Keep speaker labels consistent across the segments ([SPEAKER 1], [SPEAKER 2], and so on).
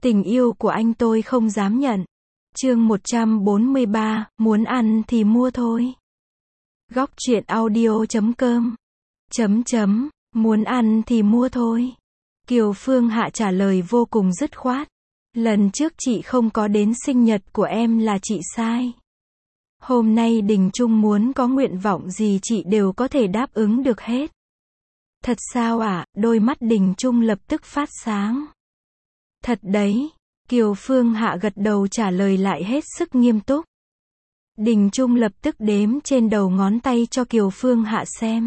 [SPEAKER 1] Tình yêu của anh tôi không dám nhận. Chương 143, muốn ăn thì mua thôi. Góc truyện audio.com Muốn ăn thì mua thôi. Kiều Phương Hạ trả lời vô cùng dứt khoát. Lần trước chị không có đến sinh nhật của em là chị sai. Hôm nay Đình Trung muốn có nguyện vọng gì chị đều có thể đáp ứng được hết. Thật sao ạ? Đôi mắt Đình Trung lập tức phát sáng. Thật đấy. Kiều Phương Hạ gật đầu trả lời lại hết sức nghiêm túc. Đình Trung lập tức đếm trên đầu ngón tay cho Kiều Phương Hạ xem.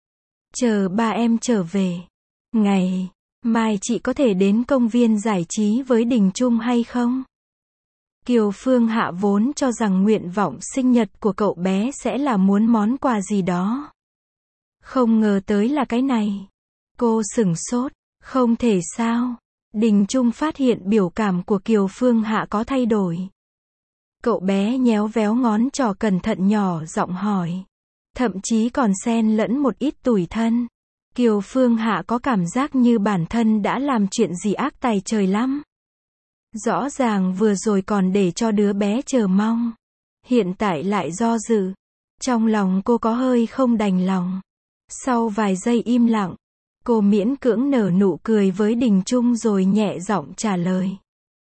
[SPEAKER 1] Chờ ba em trở về. Ngày mai chị có thể đến công viên giải trí với Đình Trung hay không? Kiều Phương Hạ vốn cho rằng nguyện vọng sinh nhật của cậu bé sẽ là muốn món quà gì đó. Không ngờ tới là cái này. Cô sửng sốt. Không thể sao? Đình Trung phát hiện biểu cảm của Kiều Phương Hạ có thay đổi. Cậu bé nhéo véo ngón trỏ cẩn thận nhỏ giọng hỏi. Thậm chí còn xen lẫn một ít tủi thân. Kiều Phương Hạ có cảm giác như bản thân đã làm chuyện gì ác tày trời lắm. Rõ ràng vừa rồi còn để cho đứa bé chờ mong. Hiện tại lại do dự. Trong lòng cô có hơi không đành lòng. Sau vài giây im lặng, cô miễn cưỡng nở nụ cười với Đình Trung rồi nhẹ giọng trả lời.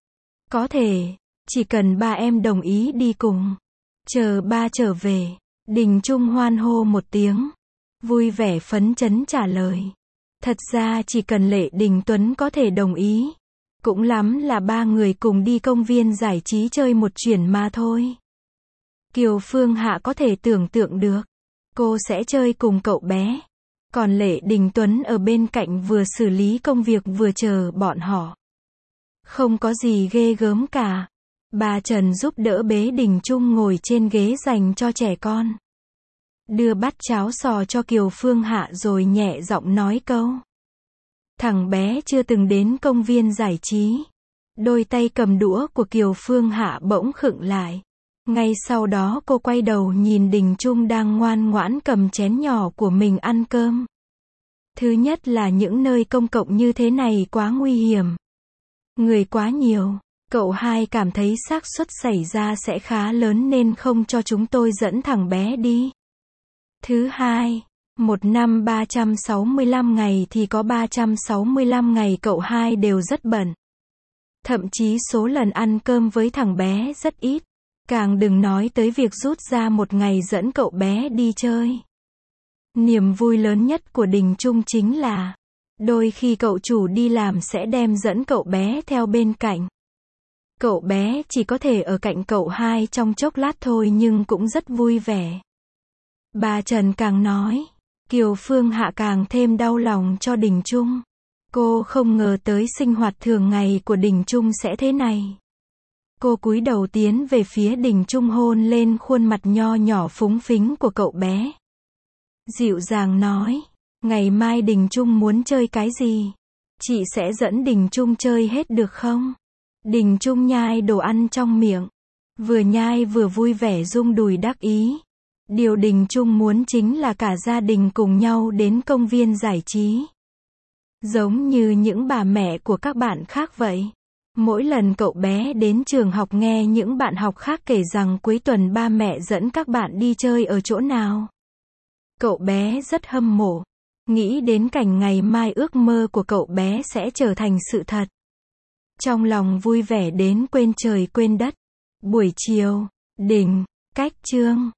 [SPEAKER 1] Có thể, chỉ cần ba em đồng ý đi cùng. Chờ ba trở về. Đình Trung hoan hô một tiếng. Vui vẻ phấn chấn trả lời. Thật ra chỉ cần Lệ Đình Tuấn có thể đồng ý. Cũng lắm là ba người cùng đi công viên giải trí chơi một chuyến mà thôi. Kiều Phương Hạ có thể tưởng tượng được. Cô sẽ chơi cùng cậu bé. Còn Lệ Đình Tuấn ở bên cạnh vừa xử lý công việc vừa chờ bọn họ. Không có gì ghê gớm cả. Bà Trần giúp đỡ bế Đình Trung ngồi trên ghế dành cho trẻ con. Đưa bát cháo sò cho Kiều Phương Hạ rồi nhẹ giọng nói câu. Thằng bé chưa từng đến công viên giải trí. Đôi tay cầm đũa của Kiều Phương Hạ bỗng khựng lại. Ngay sau đó cô quay đầu nhìn Đình Trung đang ngoan ngoãn cầm chén nhỏ của mình ăn cơm. Thứ nhất là những nơi công cộng như thế này quá nguy hiểm. Người quá nhiều. Cậu hai cảm thấy xác suất xảy ra sẽ khá lớn nên không cho chúng tôi dẫn thằng bé đi. Thứ hai, một năm 365 ngày thì có 365 ngày cậu hai đều rất bận. Thậm chí số lần ăn cơm với thằng bé rất ít. Càng đừng nói tới việc rút ra một ngày dẫn cậu bé đi chơi. Niềm vui lớn nhất của Đình Trung chính là đôi khi cậu chủ đi làm sẽ đem dẫn cậu bé theo bên cạnh. Cậu bé chỉ có thể ở cạnh cậu hai trong chốc lát thôi nhưng cũng rất vui vẻ. Bà Trần càng nói, Kiều Phương Hạ càng thêm đau lòng cho Đình Trung. Cô không ngờ tới sinh hoạt thường ngày của Đình Trung sẽ thế này. Cô cúi đầu tiến về phía Đình Trung hôn lên khuôn mặt nho nhỏ phúng phính của cậu bé. Dịu dàng nói, ngày mai Đình Trung muốn chơi cái gì? Chị sẽ dẫn Đình Trung chơi hết được không? Đình Trung nhai đồ ăn trong miệng. Vừa nhai vừa vui vẻ rung đùi đắc ý. Điều Đình Trung muốn chính là cả gia đình cùng nhau đến công viên giải trí. Giống như những bà mẹ của các bạn khác vậy. Mỗi lần cậu bé đến trường học nghe những bạn học khác kể rằng cuối tuần ba mẹ dẫn các bạn đi chơi ở chỗ nào. Cậu bé rất hâm mộ. Nghĩ đến cảnh ngày mai ước mơ của cậu bé sẽ trở thành sự thật. Trong lòng vui vẻ đến quên trời quên đất. Buổi chiều, Đình, Cách Trương,